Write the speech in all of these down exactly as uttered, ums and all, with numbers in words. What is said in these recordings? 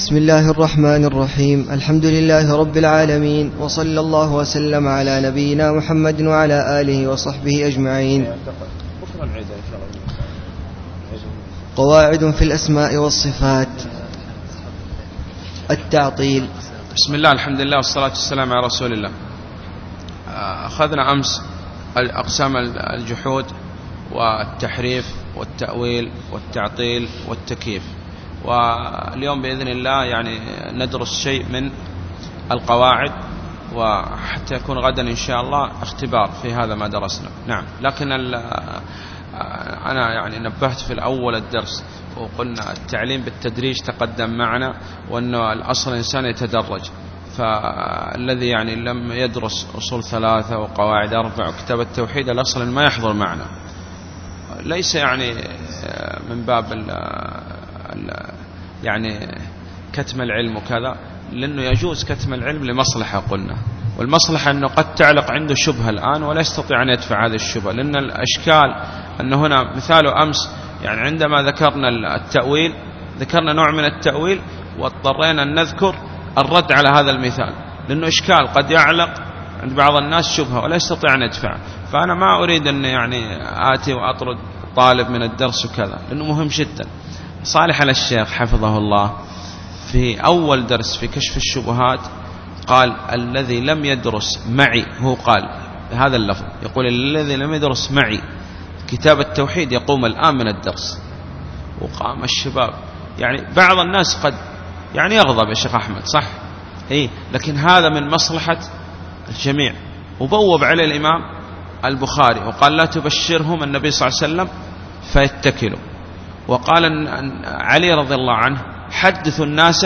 بسم الله الرحمن الرحيم. الحمد لله رب العالمين، وصلى الله وسلم على نبينا محمد وعلى آله وصحبه أجمعين. قواعد في الأسماء والصفات. التعطيل. بسم الله، الحمد لله، والصلاة والسلام على رسول الله. أخذنا أمس أقسام الجحود والتحريف والتأويل والتعطيل والتكييف، واليوم بإذن الله يعني ندرس شيء من القواعد، وحتى يكون غدا إن شاء الله اختبار في هذا ما درسنا. نعم، لكن أنا يعني نبهت في الأول الدرس وقلنا التعليم بالتدريج تقدم معنا، وأنه الأصل الإنسان يتدرج، فالذي يعني لم يدرس أصول ثلاثة وقواعد أربع وكتاب التوحيد الأصل ما يحضر معنا، ليس يعني من باب ال ال يعني كتم العلم وكذا، لأنه يجوز كتم العلم لمصلحة قلنا، والمصلحة أنه قد تعلق عنده شبهة الآن ولا يستطيع أن يدفع هذه الشبهة، لأن الأشكال أنه هنا مثال أمس يعني عندما ذكرنا التأويل ذكرنا نوع من التأويل واضطرينا أن نذكر الرد على هذا المثال، لأنه إشكال قد يعلق عند بعض الناس شبهة ولا يستطيع أن يدفع. فأنا ما أريد أن يعني آتي وأطرد طالب من الدرس وكذا، لأنه مهم جدا. صالح على الشيخ حفظه الله في أول درس في كشف الشبهات قال الذي لم يدرس معي، هو قال هذا اللفظ، يقول الذي لم يدرس معي كتاب التوحيد يقوم الآن من الدرس. وقام الشباب، يعني بعض الناس قد يعني يغضب يا شيخ أحمد، صح؟ إيه، لكن هذا من مصلحة الجميع. وبوب عليه الإمام البخاري وقال لا تبشرهم النبي صلى الله عليه وسلم فيتكلوا، وقال أن علي رضي الله عنه حدثوا الناس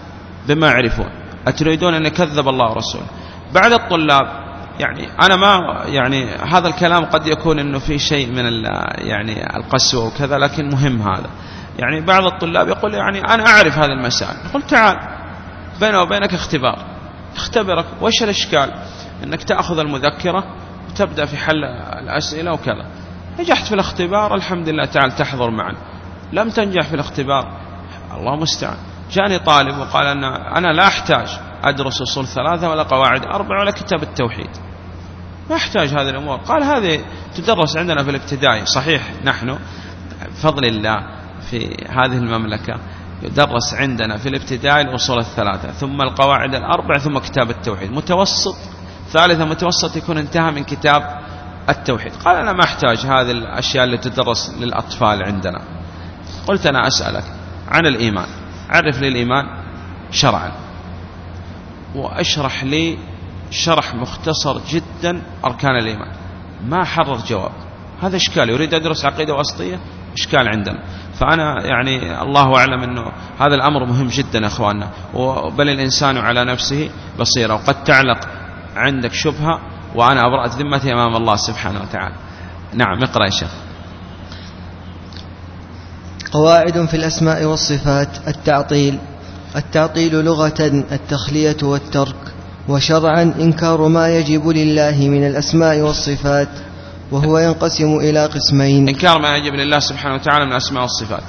بما يعرفون، أتريدون أن يكذب الله ورسوله. بعد الطلاب يعني أنا ما يعني هذا الكلام قد يكون إنه في شيء من يعني القسوة وكذا، لكن مهم هذا. يعني بعض الطلاب يقول يعني أنا أعرف هذه المسائل، نقول تعال بينه وبينك اختبار، اختبرك وإيش الإشكال إنك تأخذ المذكرة وتبدأ في حل الأسئلة وكذا. نجحت في الاختبار الحمد لله، تعال تحضر معنا. لم تنجح في الاختبار الله مستعان. جاني طالب وقال أن أنا لا أحتاج أدرس أصول ثلاثة ولا قواعد أربع ولا كتاب التوحيد، ما أحتاج هذه الأمور. قال هذه تدرس عندنا في الابتدائي. صحيح، نحن بفضل الله في هذه المملكة يدرس عندنا في الابتدائي الأصول الثلاثة ثم القواعد الأربع ثم كتاب التوحيد، متوسط ثالثة متوسط يكون انتهى من كتاب التوحيد. قال أنا ما أحتاج هذه الأشياء اللي تدرس للأطفال عندنا. قلت أنا أسألك عن الإيمان، عرف لي الإيمان شرعا، وأشرح لي شرح مختصر جدا أركان الإيمان. ما حرر جواب، هذا إشكال. يريد أدرس عقيدة وسطية، إشكال عندنا. فأنا يعني الله أعلم أنه هذا الأمر مهم جدا يا أخواننا، بل الإنسان على نفسه بصيرة، وقد تعلق عندك شبهة وأنا أبرأت ذمتي أمام الله سبحانه وتعالى. نعم، اقرأ يا شيخ. قواعد في الأسماء والصفات. التعطيل. التعطيل لغة التخلية والترك، وشرعا إنكار ما يجب لله من الأسماء والصفات، وهو ينقسم إلى قسمين. إنكار ما يجب لله سبحانه وتعالى من الأسماء والصفات.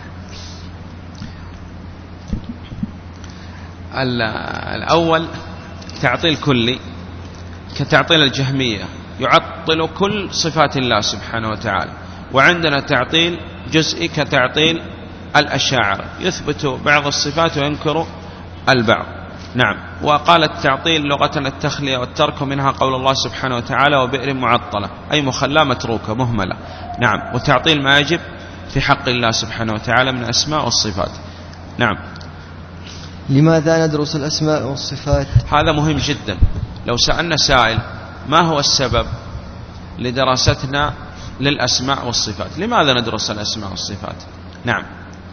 الأول تعطيل كلي كتعطيل الجهمية، يعطل كل صفات الله سبحانه وتعالى. وعندنا تعطيل جزئي كتعطيل الأشاعرة، يثبت بعض الصفات وينكر البعض. نعم. وقال التعطيل لغة التخلية والترك، منها قول الله سبحانه وتعالى وبئر معطلة، أي مخلاة متروكة مهملة. نعم. وتعطيل ما يجب في حق الله سبحانه وتعالى من الأسماء والصفات. نعم. لماذا ندرس الأسماء والصفات؟ هذا مهم جدا. لو سألنا سائل ما هو السبب لدراستنا للأسماء والصفات، لماذا ندرس الأسماء والصفات؟ نعم،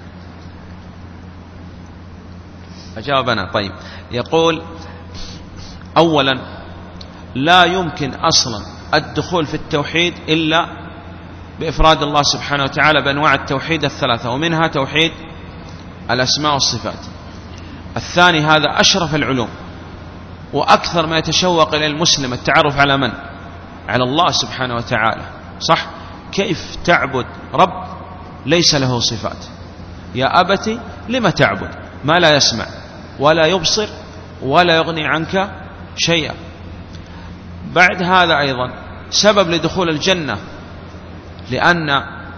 أجابنا. طيب، يقول أولا لا يمكن أصلا الدخول في التوحيد إلا بإفراد الله سبحانه وتعالى بأنواع التوحيد الثلاثة، ومنها توحيد الأسماء والصفات. الثاني هذا أشرف العلوم، وأكثر ما يتشوق إلى المسلم التعرف على من؟ على الله سبحانه وتعالى. صح؟ كيف تعبد رب ليس له صفات؟ يا أبتي لما تعبد ما لا يسمع ولا يبصر ولا يغني عنك شيئا. بعد هذا أيضا سبب لدخول الجنة، لأن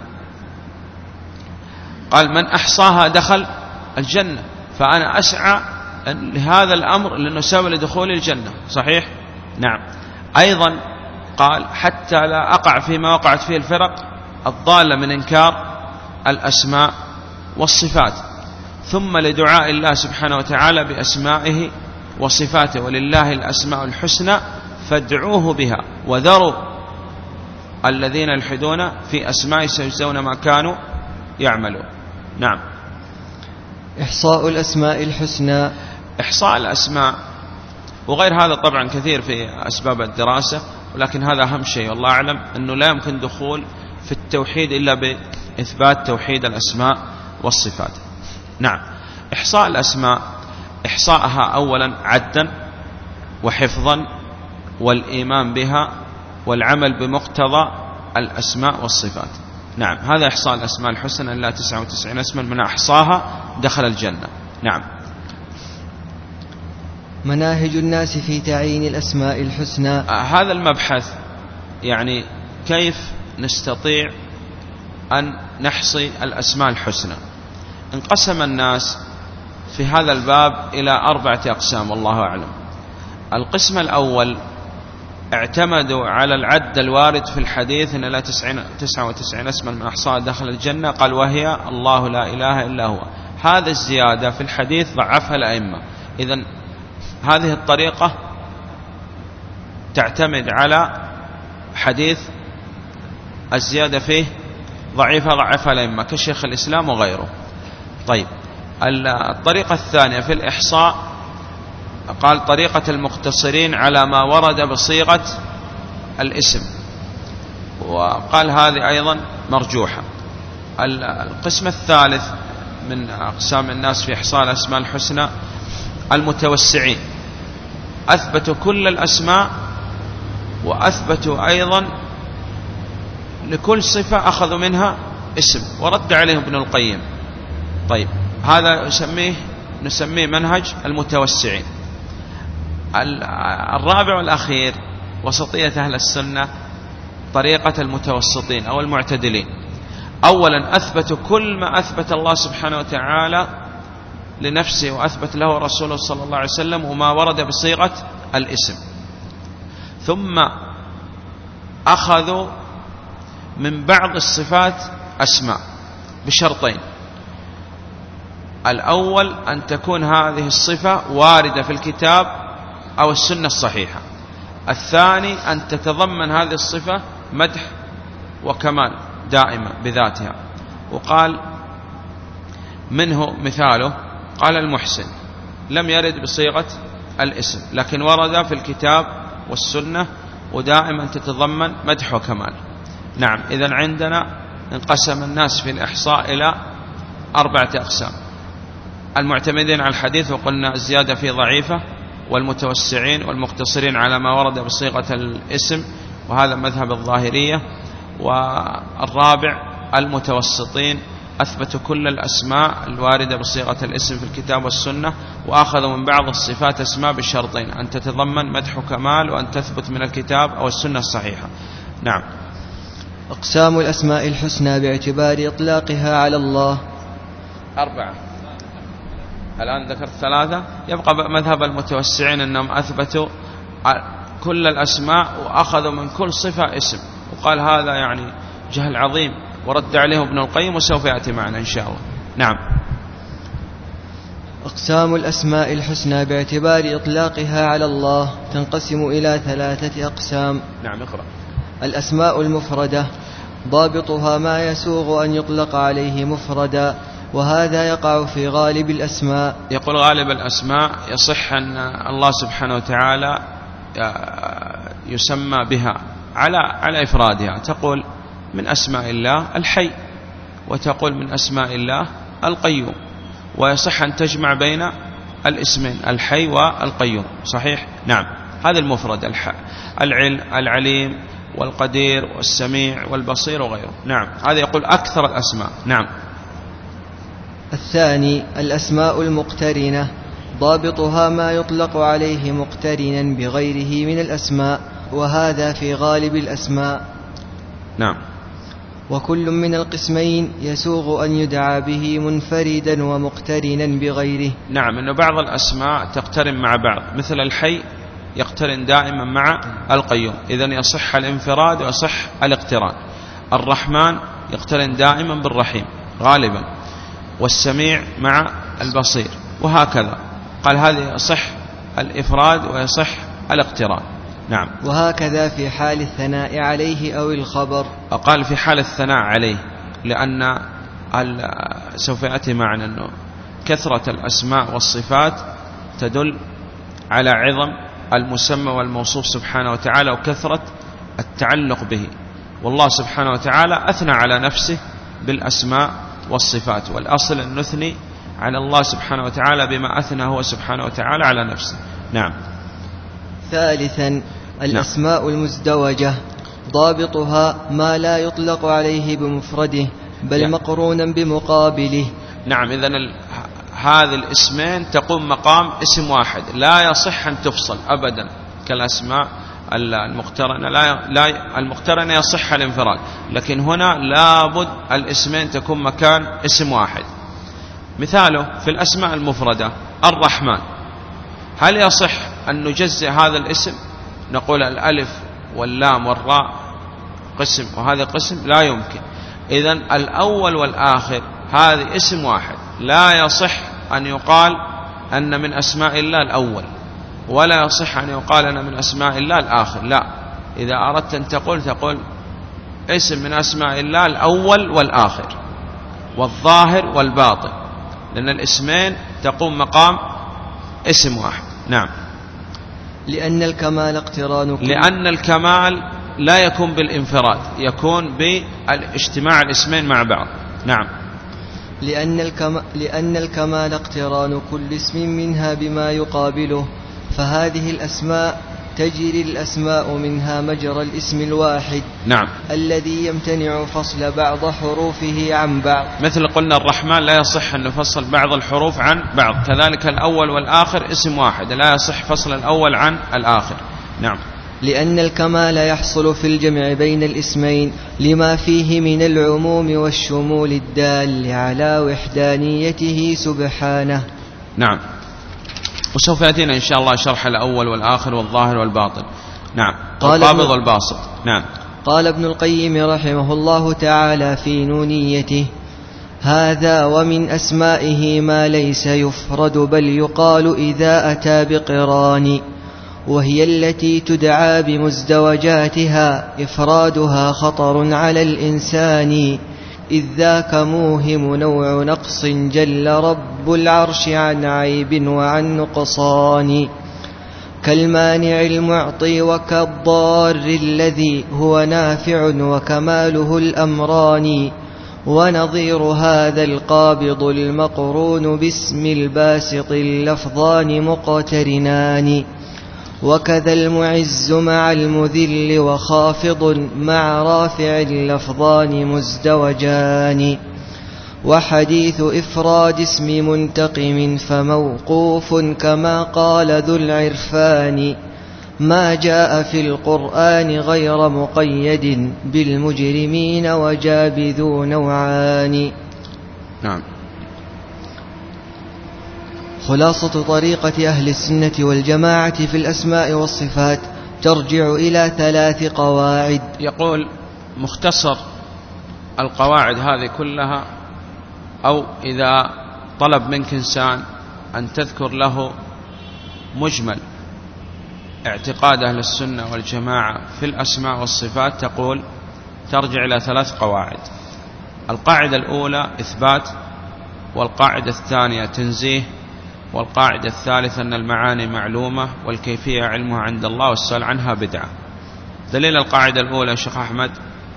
قال من أحصاها دخل الجنة، فأنا أسعى لهذا الأمر لأنه سبب لدخول الجنة. صحيح؟ نعم. أيضا قال حتى لا أقع فيما وقعت فيه الفرق الضالة من إنكار الأسماء والصفات. ثم لدعاء الله سبحانه وتعالى بأسمائه وصفاته، ولله الأسماء الحسنى فادعوه بها وذروا الذين يلحدون في أسماء سيجزون ما كانوا يعملون. نعم. إحصاء الأسماء الحسنى. إحصاء الأسماء وغير هذا طبعا كثير في أسباب الدراسة، ولكن هذا أهم شيء والله أعلم، أنه لا يمكن دخول في التوحيد إلا بإثبات توحيد الأسماء والصفات. نعم. إحصاء الأسماء إحصاءها أولا عدا وحفظا والإيمان بها والعمل بمقتضى الأسماء والصفات. نعم، هذا إحصاء الأسماء الحسنى، إلا تسعة وتسعين اسما من أحصاها دخل الجنة. نعم. مناهج الناس في تعيين الأسماء الحسنى. آه هذا المبحث يعني كيف نستطيع أن نحصي الأسماء الحسنى. انقسم الناس في هذا الباب إلى أربعة أقسام والله أعلم. القسم الأول اعتمدوا على العد الوارد في الحديث إن لا تسعة وتسعين اسما من أحصاها دخل الجنة، قال وهي الله لا إله إلا هو. هذا الزيادة في الحديث ضعفها الأئمة. إذن هذه الطريقة تعتمد على حديث الزيادة فيه ضعيفة ضعفها الأئمة كشيخ الإسلام وغيره. طيب، الطريقة الثانية في الإحصاء قال طريقة المقتصرين على ما ورد بصيغة الاسم، وقال هذه أيضا مرجوحة. القسم الثالث من أقسام الناس في إحصاء الأسماء الحسنى المتوسعين، أثبتوا كل الأسماء وأثبتوا أيضا لكل صفة أخذوا منها اسم، ورد عليهم ابن القيم. طيب، هذا نسميه نسميه منهج المتوسعين. الرابع والأخير وسطية أهل السنة طريقة المتوسطين أو المعتدلين. أولا أثبتوا كل ما أثبت الله سبحانه وتعالى لنفسه وأثبت له رسوله صلى الله عليه وسلم وما ورد بصيغة الاسم، ثم أخذوا من بعض الصفات أسماء بشرطين: الأول أن تكون هذه الصفة واردة في الكتاب أو السنة الصحيحة، الثاني أن تتضمن هذه الصفة مدح وكمال دائما بذاتها. وقال منه مثاله، قال المحسن لم يرد بصيغة الاسم لكن ورد في الكتاب والسنة ودائما تتضمن مدح وكمال. نعم، إذن عندنا انقسم الناس في الإحصاء إلى أربعة أقسام: المعتمدين على الحديث وقلنا الزيادة فيه ضعيفة، والمتوسعين والمقتصرين على ما ورد بصيغة الاسم وهذا مذهب الظاهرية، والرابع المتوسطين أثبتوا كل الأسماء الواردة بصيغة الاسم في الكتاب والسنة وأخذوا من بعض الصفات أسماء بالشرطين: أن تتضمن مدح وكمال وأن تثبت من الكتاب أو السنة الصحيحة. نعم. أقسام الأسماء الحسنى باعتبار إطلاقها على الله أربعة. الآن ذكرت ثلاثة، يبقى مذهب المتوسعين أنهم أثبتوا كل الأسماء وأخذوا من كل صفة اسم، وقال هذا يعني جهل عظيم، ورد عليه ابن القيم وسوف يأتي معنا إن شاء الله. نعم. أقسام الأسماء الحسنى باعتبار إطلاقها على الله تنقسم إلى ثلاثة أقسام. نعم، اقرأ. الأسماء المفردة ضابطها ما يسوغ أن يطلق عليه مفردا، وهذا يقع في غالب الأسماء. يقول غالب الأسماء يصح أن الله سبحانه وتعالى يسمى بها على على إفرادها. تقول من أسماء الله الحي، وتقول من أسماء الله القيوم، ويصح أن تجمع بين الاسمين الحي والقيوم. صحيح؟ نعم. هذا المفرد: العليم والقدير والسميع والبصير وغيره. نعم، هذا يقول أكثر الأسماء. نعم. الثاني الأسماء المقترنة، ضابطها ما يطلق عليه مقترنا بغيره من الأسماء، وهذا في غالب الأسماء. نعم. وكل من القسمين يسوغ أن يدعى به منفردا ومقترنا بغيره. نعم، أن بعض الأسماء تقترن مع بعض، مثل الحي يقترن دائما مع القيوم، إذن يصح الانفراد ويصح الاقتران. الرحمن يقترن دائما بالرحيم غالبا، والسميع مع البصير، وهكذا. قال هذه يصح الإفراد ويصح الاقتران. نعم. وهكذا في حال الثناء عليه أو الخبر. قال في حال الثناء عليه، لأن سوف يأتي معنا أنه كثرة الأسماء والصفات تدل على عظم المسمى والموصوف سبحانه وتعالى وكثرة التعلق به، والله سبحانه وتعالى أثنى على نفسه بالأسماء والصفات، والأصل أن نثني على الله سبحانه وتعالى بما أثنى هو سبحانه وتعالى على نفسه. نعم. ثالثا الأسماء نعم. المزدوجة، ضابطها ما لا يطلق عليه بمفرده بل يعني. مقرونا بمقابله. نعم. إذن ال... هذه الاسمين تقوم مقام اسم واحد، لا يصح أن تفصل أبدا كالأسماء المقترنة. لا, لا المقترنة يصح الانفراد، لكن هنا لابد الاسمين تكون مكان اسم واحد. مثاله في الأسماء المفردة الرحمن، هل يصح أن نجزئ هذا الاسم نقول الألف واللام والراء قسم وهذا قسم؟ لا يمكن. إذن الأول والآخر هذا اسم واحد، لا يصح أن يقال أن من أسماء الله الأول، ولا يصح أن يقال أن من أسماء الله الآخر. لا، إذا أردت أن تقول تقول اسم من أسماء الله الأول والآخر والظاهر والباطن، لأن الاسمين تقوم مقام اسم واحد. نعم. لأن الكمال اقتران كل لأن الكمال لا يكون بالانفراد، يكون بالاجتماع الاسمين مع بعض. نعم. لأن, الكم... لأن الكمال اقتران كل اسم منها بما يقابله، فهذه الأسماء تجري الأسماء منها مجرى الاسم الواحد. نعم. الذي يمتنع فصل بعض حروفه عن بعض، مثل قلنا الرحمن لا يصح أن نفصل بعض الحروف عن بعض، كذلك الأول والآخر اسم واحد لا يصح فصل الأول عن الآخر. نعم. لأن الكمال يحصل في الجمع بين الاسمين لما فيه من العموم والشمول الدال على وحدانيته سبحانه. نعم. وسوف يأتينا إن شاء الله شرح الأول والآخر والظاهر والباطن. نعم. القابض والباسط. نعم. قال ابن القيم رحمه الله تعالى في نونيته: هذا ومن أسمائه ما ليس يفرد بل يقال إذا أتى بقران، وهي التي تدعى بمزدوجاتها، إفرادها خطر على الإنسان، إذ ذاك موهم نوع نقص جل رب العرش عن عيب وعن نقصان، كالمانع المعطي وكالضار الذي هو نافع وكماله الأمران، ونظير هذا القابض المقرون باسم الباسط اللفظان مقترنان، وكذا المعز مع المذل وخافض مع رافع اللفظان مزدوجان، وحديث إفراد اسم منتقم فموقوف كما قال ذو العرفان، ما جاء في القرآن غير مقيد بالمجرمين وجابذو نوعان. نعم. خلاصة طريقة أهل السنة والجماعة في الأسماء والصفات ترجع إلى ثلاث قواعد. يقول مختصر القواعد هذه كلها، أو إذا طلب منك إنسان أن تذكر له مجمل اعتقاد أهل السنة والجماعة في الأسماء والصفات تقول ترجع إلى ثلاث قواعد. القاعدة الأولى إثبات، والقاعدة الثانية تنزيه، والقاعدة الثالثة أن المعاني معلومة والكيفية علمها عند الله والسؤال عنها بدعة. دليل القاعدة الأولى شيخ أحمد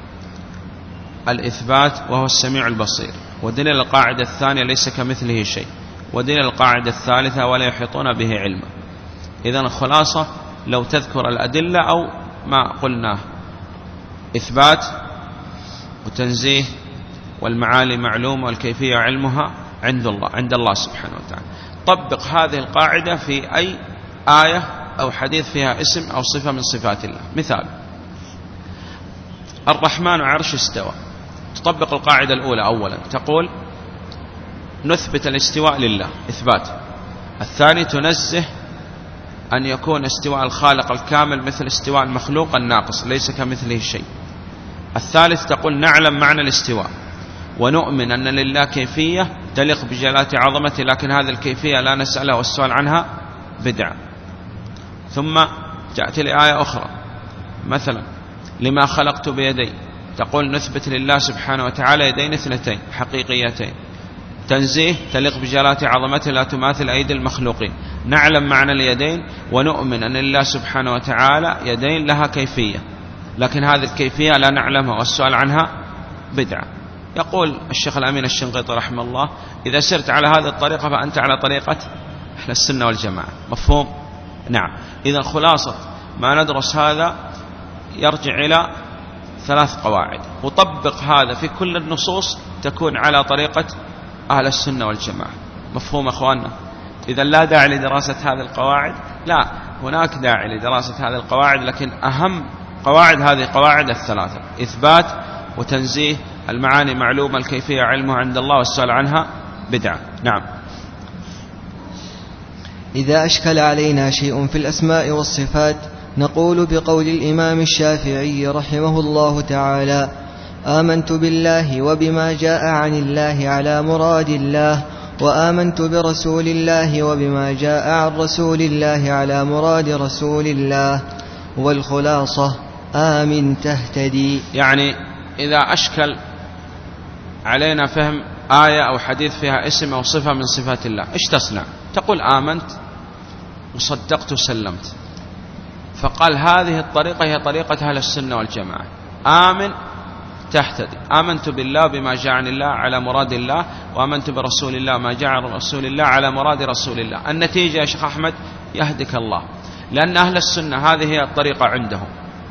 الإثبات وهو السميع البصير، ودليل القاعدة الثانية ليس كمثله شيء، ودليل القاعدة الثالثة ولا يحيطون به علما. إذن الخلاصة لو تذكر الأدلة أو ما قلناه: إثبات وتنزيه والمعالي معلومة والكيفية علمها عند الله عند الله سبحانه وتعالى. طبق هذه القاعدة في أي آية أو حديث فيها اسم أو صفة من صفات الله. مثال: الرحمن عرش استوى، تطبق القاعدة الأولى أولا، تقول نثبت الاستواء لله إثبات. الثاني تنزه أن يكون استواء الخالق الكامل مثل استواء المخلوق الناقص ليس كمثله شيء. الثالث تقول نعلم معنى الاستواء ونؤمن أن لله كيفية تليق بجلالة عظمته، لكن هذه الكيفية لا نسألها والسؤال عنها بدعة. ثم تأتي لآية أخرى مثلا لما خلقت بيدي، تقول نثبت لله سبحانه وتعالى يدين اثنتين حقيقيتين، تنزيه تليق بجلالة عظمته لا تماثل أيدي المخلوقين، نعلم معنى اليدين ونؤمن أن لله سبحانه وتعالى يدين لها كيفية، لكن هذه الكيفية لا نعلمها والسؤال عنها بدعة. يقول الشيخ الأمين الشنقيطي رحمه الله إذا سرت على هذه الطريقة فأنت على طريقة أهل السنة والجماعة. مفهوم؟ نعم. إذا خلاصة ما ندرس هذا يرجع إلى ثلاث قواعد، وطبق هذا في كل النصوص تكون على طريقة أهل السنة والجماعة. مفهوم أخواننا؟ إذا لا داعي لدراسة هذه القواعد، لا هناك داعي لدراسة هذه القواعد، لكن أهم قواعد هذه قواعد الثلاثة: إثبات وتنزيه، المعاني معلومة، الكيفية علمها عند الله، والسؤال عنها بدعة. نعم. إذا أشكل علينا شيء في الأسماء والصفات نقول بقول الإمام الشافعي رحمه الله تعالى: آمنت بالله وبما جاء عن الله على مراد الله، وآمنت برسول الله وبما جاء عن رسول الله على مراد رسول الله. والخلاصة آمن تهتدي. يعني إذا أشكل علينا فهم آية أو حديث فيها اسم أو صفة من صفات الله، إيش تصنع؟ تقول آمنت وصدقت وسلمت. فقال هذه الطريقة هي طريقة أهل السنة والجماعة: آمن تهتدي. آمنت بالله بما جاء عن الله على مراد الله، وآمنت برسول الله ما جاء عن رسول الله على مراد رسول الله. النتيجة يا شيخ أحمد يهدك الله، لأن أهل السنة هذه هي الطريقة عندهم: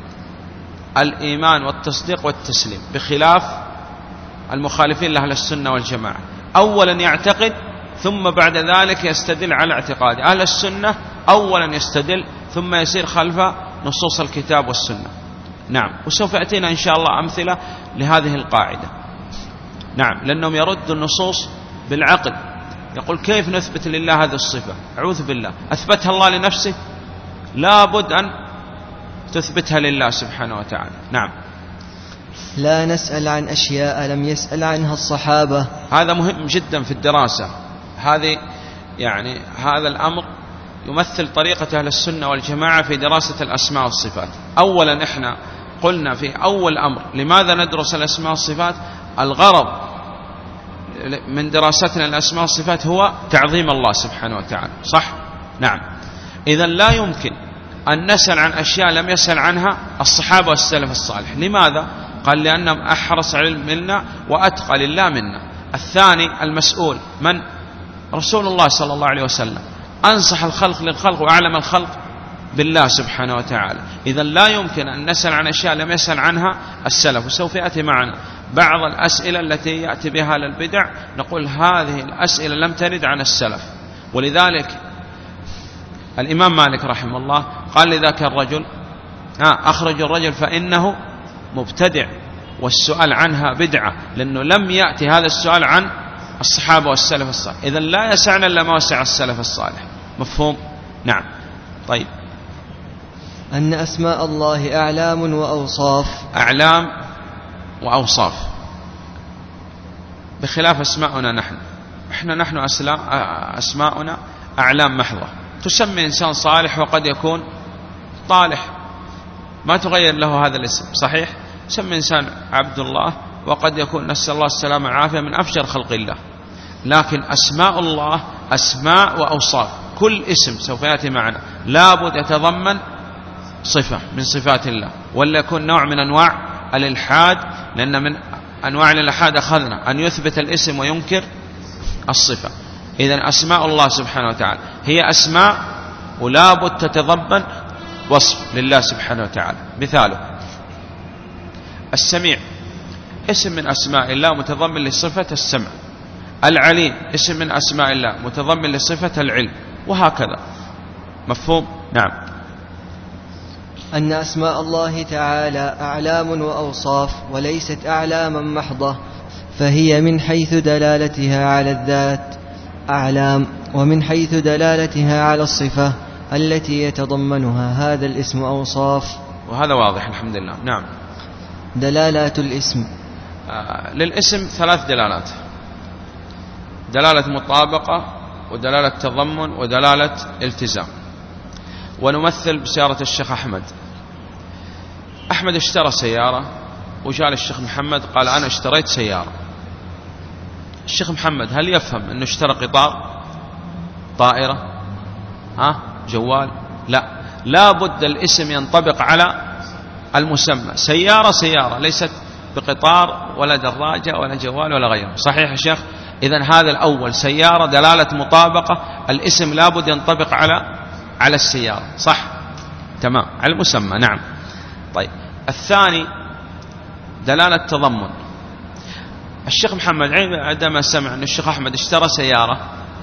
الإيمان والتصديق والتسليم، بخلاف المخالفين لأهل السنة والجماعة. أولا يعتقد ثم بعد ذلك يستدل على اعتقاد. أهل السنة أولا يستدل ثم يسير خلف نصوص الكتاب والسنة. نعم. وسوف يأتينا إن شاء الله أمثلة لهذه القاعدة. نعم. لأنهم يردوا النصوص بالعقل، يقول كيف نثبت لله هذه الصفة؟ أعوذ بالله، أثبتها الله لنفسه؟ لابد أن تثبتها لله سبحانه وتعالى. نعم. لا نسأل عن أشياء لم يسأل عنها الصحابة. هذا مهم جدا في الدراسة هذه، يعني هذا الأمر يمثل طريقة أهل السنة والجماعة في دراسة الأسماء والصفات. أولا إحنا قلنا في أول أمر لماذا ندرس الأسماء والصفات؟ الغرض من دراستنا الأسماء والصفات هو تعظيم الله سبحانه وتعالى، صح؟ نعم. إذن لا يمكن أن نسأل عن أشياء لم يسأل عنها الصحابة والسلف الصالح. لماذا؟ قال لأنهم أحرص على العلم منا وأتقى لله منا. الثاني المسؤول من؟ رسول الله صلى الله عليه وسلم، أنصح الخلق للخلق وأعلم الخلق بالله سبحانه وتعالى. إذن لا يمكن أن نسأل عن أشياء لم يسأل عنها السلف. وسوف يأتي معنا بعض الأسئلة التي يأتي بها للبدع، نقول هذه الأسئلة لم ترد عن السلف. ولذلك الإمام مالك رحمه الله قال لذاك الرجل: آه أخرج الرجل فإنه مبتدع، والسؤال عنها بدعة، لأنه لم يأتي هذا السؤال عن الصحابة والسلف الصالح. إذن لا يسعنا إلا ما وسع السلف الصالح. مفهوم؟ نعم. طيب. أن أسماء الله أعلام وأوصاف. أعلام وأوصاف بخلاف أسماؤنا نحن. إحنا نحن أسماؤنا أعلام محضة، تسمي إنسان صالح وقد يكون طالح، ما تغير له هذا الاسم، صحيح؟ سمي إنسان عبد الله وقد يكون نسأل الله السلامة والعافية من أفجر خلق الله. لكن أسماء الله أسماء وأوصاف، كل اسم سوف يأتي معنا لابد يتضمن صفة من صفات الله، ولا يكون نوع من أنواع الإلحاد، لأن من أنواع الإلحاد أخذنا أن يثبت الاسم وينكر الصفة. إذن أسماء الله سبحانه وتعالى هي أسماء ولابد تتضمن وصف لله سبحانه وتعالى. مثاله السميع، اسم من أسماء الله متضمن لصفة السمع. العليم اسم من أسماء الله متضمن لصفة العلم، وهكذا. مفهوم؟ نعم. أن أسماء الله تعالى أعلام وأوصاف وليست أعلاما محضة، فهي من حيث دلالتها على الذات أعلام، ومن حيث دلالتها على الصفة التي يتضمنها هذا الاسم أوصاف. وهذا واضح الحمد لله. نعم. دلالات الاسم. آه للاسم ثلاث دلالات: دلالة مطابقة، ودلالة تضمن، ودلالة التزام. ونمثل بسيارة الشيخ أحمد. أحمد اشترى سيارة، وجاء للشيخ محمد قال أنا اشتريت سيارة. الشيخ محمد هل يفهم أنه اشترى قطار، طائرة، ها جوال؟ لا، لا بد الاسم ينطبق على المسمى. سيارة سيارة، ليست بقطار ولا دراجة ولا جوال ولا غيره. صحيح يا شيخ؟ إذن هذا الأول سيارة، دلالة مطابقة، الاسم لابد ينطبق على على السيارة، صح؟ تمام، على المسمى. نعم. طيب الثاني دلالة تضمن. الشيخ محمد عندما سمع أن الشيخ أحمد اشترى سيارة،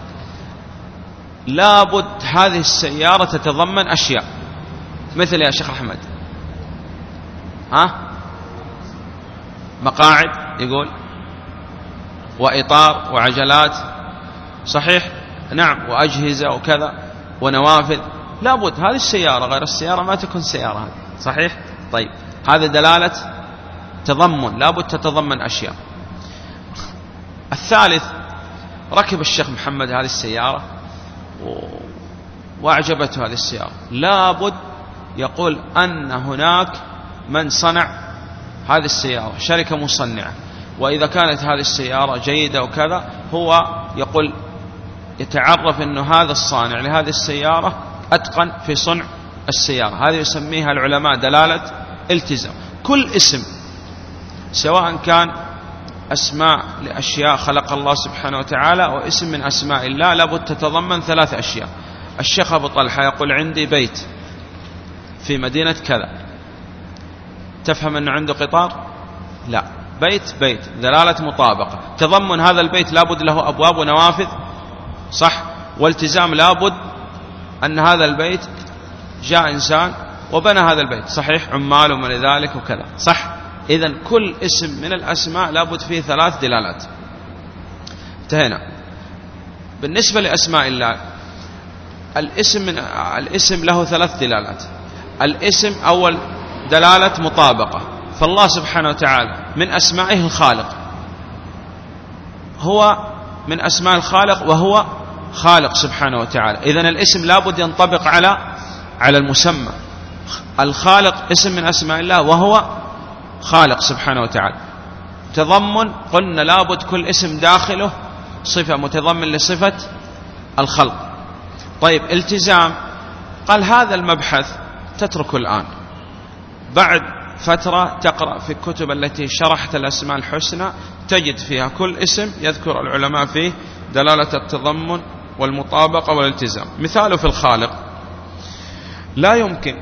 لابد هذه السيارة تتضمن أشياء، مثل يا شيخ أحمد ها مقاعد يقول، وإطار، وعجلات، صحيح؟ نعم، وأجهزة وكذا، ونوافذ. لابد هذه السيارة، غير السيارة ما تكون سيارة هذه، صحيح؟ طيب هذا دلالة تضمن، لابد تتضمن أشياء. الثالث ركب الشيخ محمد هذه السيارة وأعجبته هذه السيارة، لابد يقول أن هناك من صنع هذه السيارة، شركة مصنعة، وإذا كانت هذه السيارة جيدة وكذا، هو يقول يتعرف أنه هذا الصانع لهذه السيارة أتقن في صنع السيارة. هذه يسميها العلماء دلالة التزام. كل اسم سواء كان أسماء لأشياء خلق الله سبحانه وتعالى أو اسم من أسماء الله، لابد تتضمن ثلاث أشياء. الشيخ أبو طلحة يقول عندي بيت في مدينة كذا، تفهم أنه عنده قطار؟ لا، بيت بيت، دلالة مطابقة. تضمن هذا البيت لابد له أبواب ونوافذ، صح؟ والتزام لابد أن هذا البيت جاء إنسان وبنى هذا البيت، صحيح؟ عمال وما لذلك وكذا، صح؟ إذن كل اسم من الأسماء لابد فيه ثلاث دلالات. انتهينا. بالنسبة لأسماء الله، الاسم من الاسم له ثلاث دلالات. الاسم أول دلالة مطابقة، فالله سبحانه وتعالى من أسمائه الخالق، هو من أسماء الخالق وهو خالق سبحانه وتعالى. إذن الاسم لابد ينطبق على على المسمى. الخالق اسم من أسماء الله وهو خالق سبحانه وتعالى. تضمن قلنا لابد كل اسم داخله صفة متضمن لصفة الخلق. طيب التزام، قال هذا المبحث تتركه الآن، بعد فترة تقرأ في الكتب التي شرحت الأسماء الحسنى تجد فيها كل اسم يذكر العلماء فيه دلالة التضمن والمطابقة والالتزام. مثاله في الخالق، لا يمكن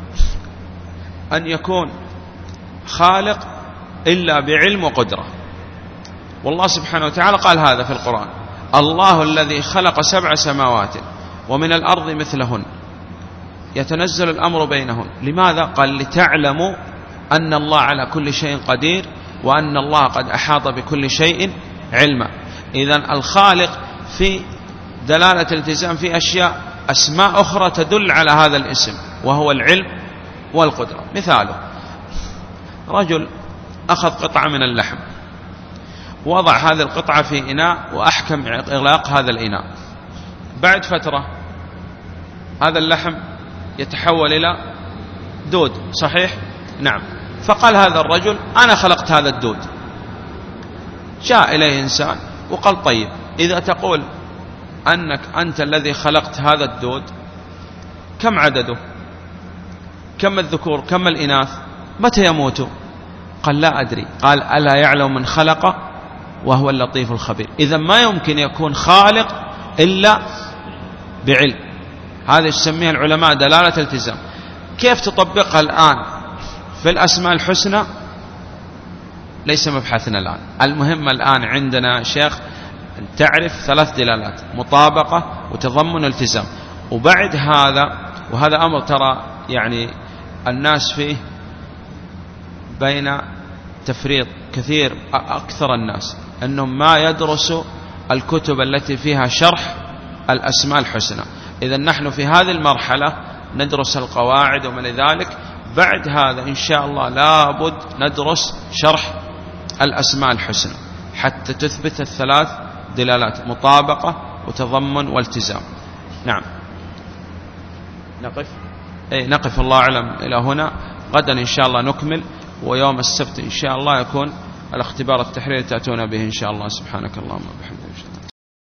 أن يكون خالق إلا بعلم وقدرة، والله سبحانه وتعالى قال هذا في القرآن: الله الذي خلق سبع سماوات ومن الأرض مثلهن يتنزل الأمر بينهن. لماذا؟ قال لتعلموا أن الله على كل شيء قدير وأن الله قد أحاط بكل شيء علما. إذن الخالق في دلالة الالتزام في أشياء أسماء أخرى تدل على هذا الاسم وهو العلم والقدرة. مثاله رجل أخذ قطعة من اللحم، وضع هذه القطعة في إناء وأحكم إغلاق هذا الإناء. بعد فترة هذا اللحم يتحول إلى دود، صحيح؟ نعم. فقال هذا الرجل أنا خلقت هذا الدود. جاء إليه إنسان وقال طيب إذا تقول أنك أنت الذي خلقت هذا الدود، كم عدده؟ كم الذكور؟ كم الإناث؟ متى يموت؟ قال لا أدري. قال ألا يعلم من خلق وهو اللطيف الخبير. إذا ما يمكن يكون خالق إلا بعلم. هذا يسميها العلماء دلالة التزام. كيف تطبقها الآن في الأسماء الحسنى ليس مبحثنا الآن. المهم الآن عندنا شيخ أن تعرف ثلاث دلالات: مطابقة وتضمن والتزام. وبعد هذا، وهذا أمر ترى يعني الناس فيه بين تفريط كثير، أكثر الناس أنهم ما يدرسوا الكتب التي فيها شرح الأسماء الحسنى. إذا نحن في هذه المرحلة ندرس القواعد ومن ذلك. بعد هذا إن شاء الله لابد ندرس شرح الأسماء الحسنى حتى تثبت الثلاث دلالات: مطابقة وتضمن والتزام. نعم، نقف أي نقف الله أعلم إلى هنا. غدا إن شاء الله نكمل، ويوم السبت إن شاء الله يكون الاختبار التحريري تأتون به إن شاء الله. سبحانك اللهم وبحمدك.